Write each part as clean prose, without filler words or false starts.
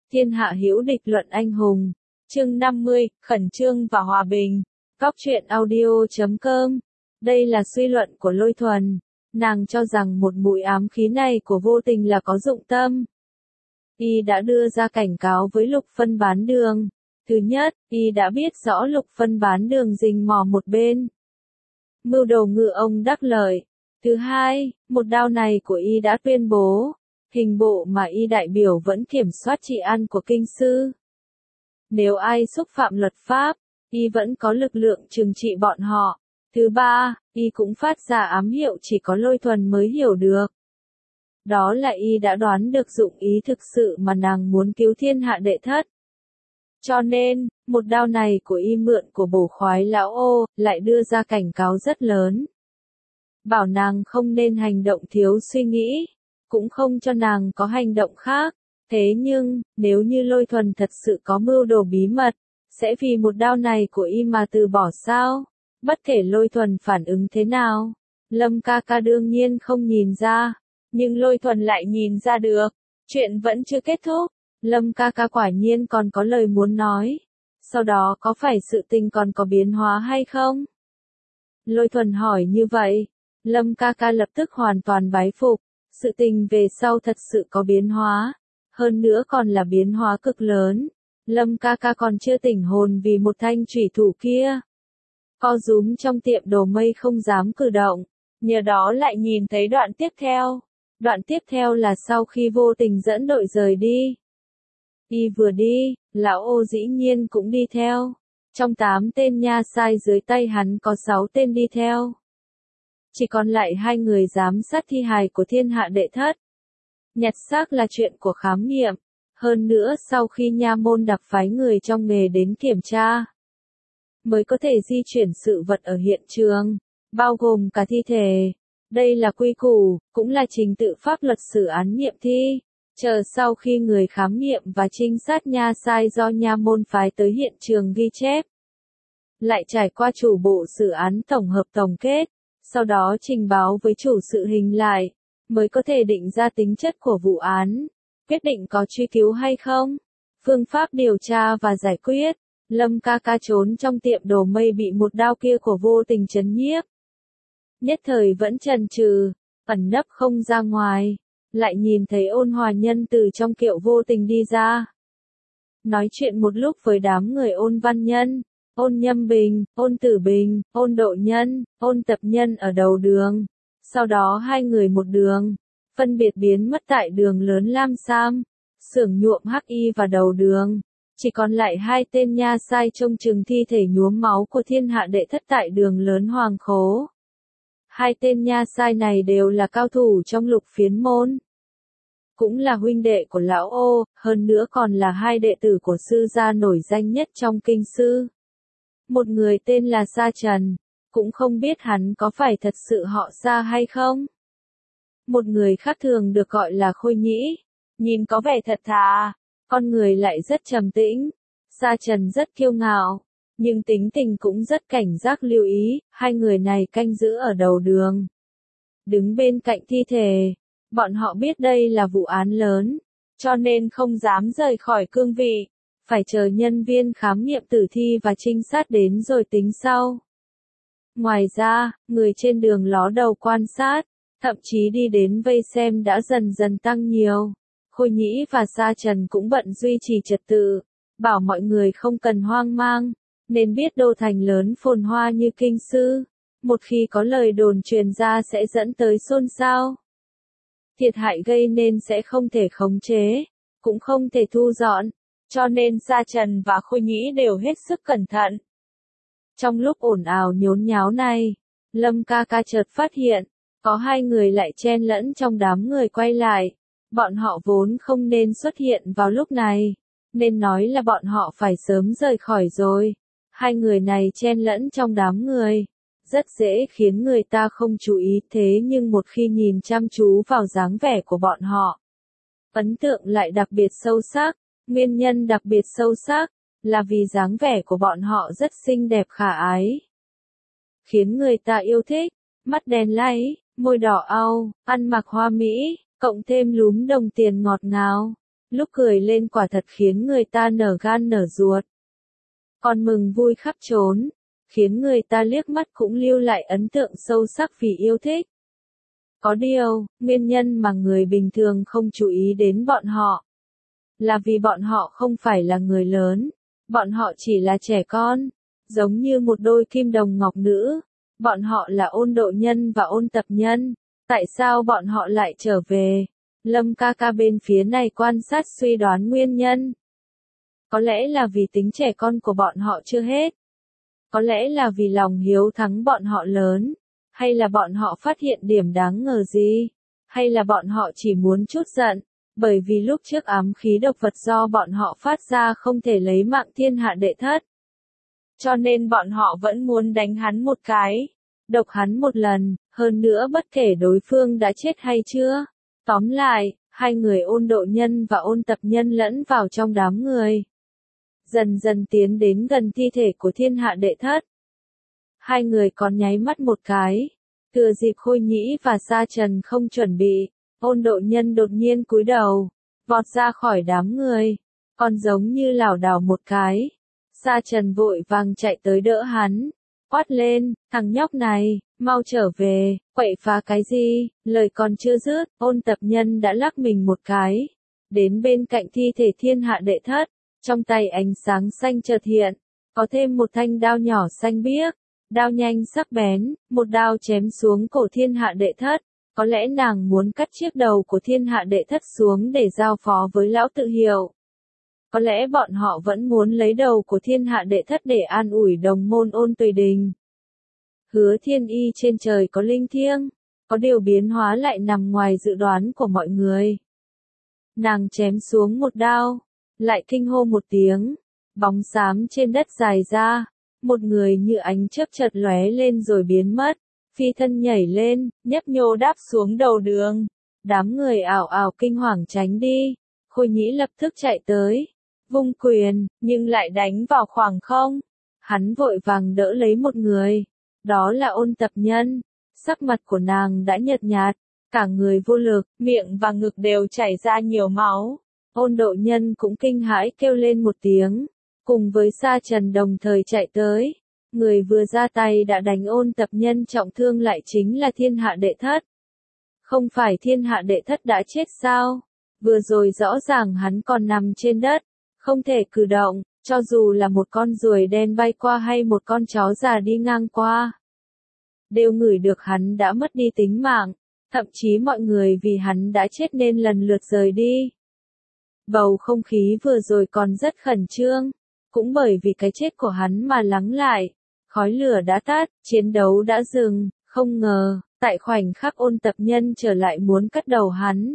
Thiên hạ hữu địch luận anh hùng. Chương 50, khẩn trương và hòa bình. Góc truyện audio.com. Đây là suy luận của Lôi Thuần. Nàng cho rằng một bụi ám khí này của vô tình là có dụng tâm. Y đã đưa ra cảnh cáo với Lục Phân bán đường. Thứ nhất, Y đã biết rõ Lục Phân bán đường rình mò một bên. Mưu đồ ngư ông đắc lợi. Thứ hai, một đao này của Y đã tuyên bố. Hình bộ mà Y đại biểu vẫn kiểm soát trị an của kinh sư. Nếu ai xúc phạm luật pháp, Y vẫn có lực lượng trừng trị bọn họ. Thứ ba, Y cũng phát ra ám hiệu chỉ có Lôi Thuần mới hiểu được. Đó là Y đã đoán được dụng ý thực sự mà nàng muốn cứu thiên hạ đệ thất. Cho nên, một đao này của Y mượn của bổ khoái lão ô, lại đưa ra cảnh cáo rất lớn. Bảo nàng không nên hành động thiếu suy nghĩ, cũng không cho nàng có hành động khác. Thế nhưng, nếu như Lôi Thuần thật sự có mưu đồ bí mật, sẽ vì một đao này của Y mà từ bỏ sao? Bất kể Lôi Thuần phản ứng thế nào, Lâm ca ca đương nhiên không nhìn ra, nhưng Lôi Thuần lại nhìn ra được. Chuyện vẫn chưa kết thúc, Lâm ca ca quả nhiên còn có lời muốn nói. Sau đó có phải sự tình còn có biến hóa hay không? Lôi Thuần hỏi như vậy, Lâm ca ca lập tức hoàn toàn bái phục. Sự tình về sau thật sự có biến hóa, hơn nữa còn là biến hóa cực lớn. Lâm ca ca còn chưa tỉnh hồn vì một thanh chủy thủ kia. Co rúm trong tiệm đồ mây không dám cử động, nhờ đó lại nhìn thấy đoạn tiếp theo. Đoạn tiếp theo là sau khi vô tình dẫn đội rời đi. Y vừa đi, lão ô dĩ nhiên cũng đi theo. Trong 8 tên nha sai dưới tay hắn có 6 tên đi theo. Chỉ còn lại 2 người giám sát thi hài của thiên hạ đệ thất. Nhặt xác là chuyện của khám nghiệm. Hơn nữa sau khi nha môn đặc phái người trong nghề đến kiểm tra, mới có thể di chuyển sự vật ở hiện trường, bao gồm cả thi thể. Đây là quy củ, cũng là trình tự pháp luật xử án nghiệm thi. Chờ sau khi người khám nghiệm và trinh sát nha sai do nha môn phái tới hiện trường ghi chép, lại trải qua chủ bộ xử án tổng hợp tổng kết, sau đó trình báo với chủ sự hình lại, mới có thể định ra tính chất của vụ án, quyết định có truy cứu hay không, phương pháp điều tra và giải quyết. Lâm ca ca trốn trong tiệm đồ mây bị một đao kia của vô tình chấn nhiếp. Nhất thời vẫn chần chừ, ẩn nấp không ra ngoài, lại nhìn thấy Ôn Hòa Nhân từ trong kiệu vô tình đi ra. Nói chuyện một lúc với đám người Ôn Văn Nhân, Ôn Nhâm Bình, Ôn Tử Bình, Ôn Độ Nhân, Ôn Tập Nhân ở đầu đường. Sau đó 2 người một đường, phân biệt biến mất tại đường lớn Lam Sam, xưởng nhuộm hắc y và đầu đường. Chỉ còn lại 2 tên nha sai trông chừng thi thể nhuốm máu của thiên hạ đệ thất tại đường lớn Hoàng Khố. 2 tên nha sai này đều là cao thủ trong Lục Phiến môn. Cũng là huynh đệ của lão ô, hơn nữa còn là 2 đệ tử của sư gia nổi danh nhất trong kinh sư. Một người tên là Sa Trần, cũng không biết hắn có phải thật sự họ Sa hay không. Một người khác thường được gọi là Khôi Nhĩ, nhìn có vẻ thật thà, con người lại rất trầm tĩnh. Sa Trần rất kiêu ngạo, nhưng tính tình cũng rất cảnh giác lưu ý. 2 người này canh giữ ở đầu đường, đứng bên cạnh thi thể. Bọn họ biết đây là vụ án lớn, cho nên không dám rời khỏi cương vị, phải chờ nhân viên khám nghiệm tử thi và trinh sát đến rồi tính sau. Ngoài ra, người trên đường ló đầu quan sát, thậm chí đi đến vây xem đã dần dần tăng nhiều. Khôi Nhĩ và Sa Trần cũng bận duy trì trật tự, bảo mọi người không cần hoang mang, nên biết đô thành lớn phồn hoa như kinh sư, một khi có lời đồn truyền ra sẽ dẫn tới xôn xao. Thiệt hại gây nên sẽ không thể khống chế, cũng không thể thu dọn, cho nên Sa Trần và Khôi Nhĩ đều hết sức cẩn thận. Trong lúc ồn ào nhốn nháo này, Lâm ca ca chợt phát hiện, có 2 người lại chen lẫn trong đám người quay lại. Bọn họ vốn không nên xuất hiện vào lúc này, nên nói là bọn họ phải sớm rời khỏi rồi. 2 người này chen lẫn trong đám người, rất dễ khiến người ta không chú ý, thế nhưng một khi nhìn chăm chú vào dáng vẻ của bọn họ, ấn tượng lại đặc biệt sâu sắc. Nguyên nhân đặc biệt sâu sắc là vì dáng vẻ của bọn họ rất xinh đẹp khả ái, khiến người ta yêu thích. Mắt đen láy, môi đỏ au, ăn mặc hoa mỹ, cộng thêm lúm đồng tiền ngọt ngào, lúc cười lên quả thật khiến người ta nở gan nở ruột. Còn mừng vui khắp trốn, khiến người ta liếc mắt cũng lưu lại ấn tượng sâu sắc vì yêu thích. Có điều, nguyên nhân mà người bình thường không chú ý đến bọn họ, là vì bọn họ không phải là người lớn, bọn họ chỉ là trẻ con, giống như một đôi kim đồng ngọc nữ, bọn họ là Ôn Độ Nhân và Ôn Tập Nhân, tại sao bọn họ lại trở về? Lâm ca ca bên phía này quan sát suy đoán nguyên nhân. Có lẽ là vì tính trẻ con của bọn họ chưa hết. Có lẽ là vì lòng hiếu thắng bọn họ lớn. Hay là bọn họ phát hiện điểm đáng ngờ gì? Hay là bọn họ chỉ muốn chút giận? Bởi vì lúc trước ám khí độc vật do bọn họ phát ra không thể lấy mạng thiên hạ đệ thất. Cho nên bọn họ vẫn muốn đánh hắn một cái. Độc hắn một lần, hơn nữa bất kể đối phương đã chết hay chưa. Tóm lại, hai người Ôn Độ Nhân và Ôn Tập Nhân lẫn vào trong đám người. Dần dần tiến đến gần thi thể của thiên hạ đệ thất. Hai người còn nháy mắt một cái. Thừa dịp Khôi Nhĩ và Sa Trần không chuẩn bị, Ôn Độ Nhân đột nhiên cúi đầu, vọt ra khỏi đám người. Còn giống như lảo đảo một cái. Sa Trần vội vàng chạy tới đỡ hắn. Quát lên, thằng nhóc này, mau trở về, quậy phá cái gì, lời còn chưa dứt, Ôn Tập Nhân đã lắc mình một cái, đến bên cạnh thi thể thiên hạ đệ thất, trong tay ánh sáng xanh chợt hiện, có thêm một thanh đao nhỏ xanh biếc, đao nhanh sắc bén, một đao chém xuống cổ thiên hạ đệ thất, có lẽ nàng muốn cắt chiếc đầu của thiên hạ đệ thất xuống để giao phó với lão tự hiệu. Có lẽ bọn họ vẫn muốn lấy đầu của thiên hạ đệ thất để an ủi đồng môn Ôn Tùy Đình. Hứa Thiên Y trên trời có linh thiêng, có điều biến hóa lại nằm ngoài dự đoán của mọi người. Nàng chém xuống một đao, lại kinh hô một tiếng, bóng xám trên đất dài ra, một người như ánh chớp chợt lóe lên rồi biến mất, phi thân nhảy lên, nhấp nhô đáp xuống đầu đường. Đám người ảo ảo kinh hoàng tránh đi, Khôi Nhĩ lập tức chạy tới, vung quyền, nhưng lại đánh vào khoảng không. Hắn vội vàng đỡ lấy một người, đó là Ôn Tập Nhân. Sắc mặt của nàng đã nhợt nhạt, cả người vô lực, miệng và ngực đều chảy ra nhiều máu. Ôn Độ Nhân cũng kinh hãi kêu lên một tiếng, cùng với Sa Trần đồng thời chạy tới. Người vừa ra tay đã đánh Ôn Tập Nhân trọng thương lại chính là thiên hạ đệ thất. Không phải thiên hạ đệ thất đã chết sao? Vừa rồi rõ ràng hắn còn nằm trên đất, không thể cử động, cho dù là một con ruồi đen bay qua hay một con chó già đi ngang qua. Đều ngửi được hắn đã mất đi tính mạng, thậm chí mọi người vì hắn đã chết nên lần lượt rời đi. Bầu không khí vừa rồi còn rất khẩn trương, cũng bởi vì cái chết của hắn mà lắng lại, khói lửa đã tắt, chiến đấu đã dừng, không ngờ, tại khoảnh khắc Ôn Tập Nhân trở lại muốn cắt đầu hắn.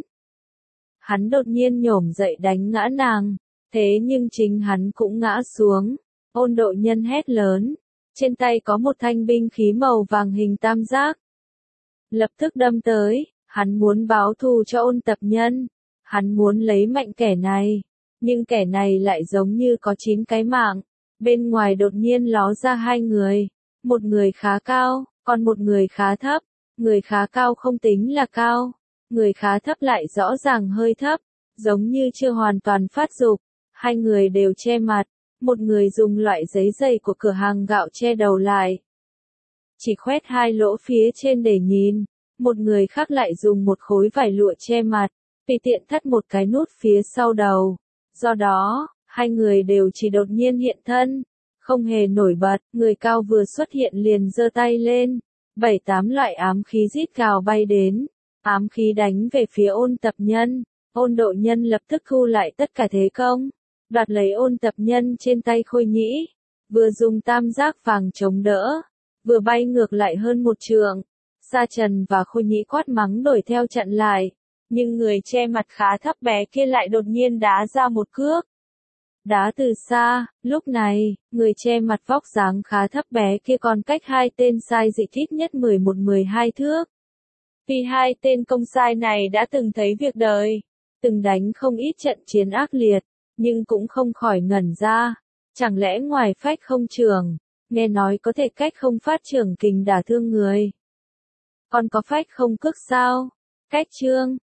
Hắn đột nhiên nhổm dậy đánh ngã nàng, thế nhưng chính hắn cũng ngã xuống. Ôn Độ Nhân hét lớn, trên tay có một thanh binh khí màu vàng hình tam giác. Lập tức đâm tới, hắn muốn báo thù cho Ôn Tập Nhân, hắn muốn lấy mạnh kẻ này, nhưng kẻ này lại giống như có 9 cái mạng. Bên ngoài đột nhiên ló ra hai người, một người khá cao, còn một người khá thấp. Người khá cao không tính là cao, người khá thấp lại rõ ràng hơi thấp, giống như chưa hoàn toàn phát dục. Hai người đều che mặt, một người dùng loại giấy dày của cửa hàng gạo che đầu lại, chỉ khoét hai lỗ phía trên để nhìn, một người khác lại dùng một khối vải lụa che mặt, tùy tiện thắt một cái nút phía sau đầu. Do đó, hai người đều chỉ đột nhiên hiện thân, không hề nổi bật. Người cao vừa xuất hiện liền giơ tay lên, 7-8 loại ám khí rít gào bay đến, ám khí đánh về phía Ôn Tập Nhân. Ôn Độ Nhân lập tức thu lại tất cả thế công, đoạt lấy Ôn Tập Nhân trên tay Khôi Nhĩ, vừa dùng tam giác vàng chống đỡ, vừa bay ngược lại hơn một trượng. Sa Trần và Khôi Nhĩ quát mắng đuổi theo chặn lại, nhưng người che mặt khá thấp bé kia lại đột nhiên đá ra một cước. Đá từ xa, lúc này, người che mặt vóc dáng khá thấp bé kia còn cách hai tên sai dịch ít nhất 11-12 thước. Vì hai tên công sai này đã từng thấy việc đời, từng đánh không ít trận chiến ác liệt, nhưng cũng không khỏi ngẩn ra. Chẳng lẽ ngoài phách không trường, nghe nói có thể cách không phát trường kình đả thương người, còn có phách không cước sao? Cách trương,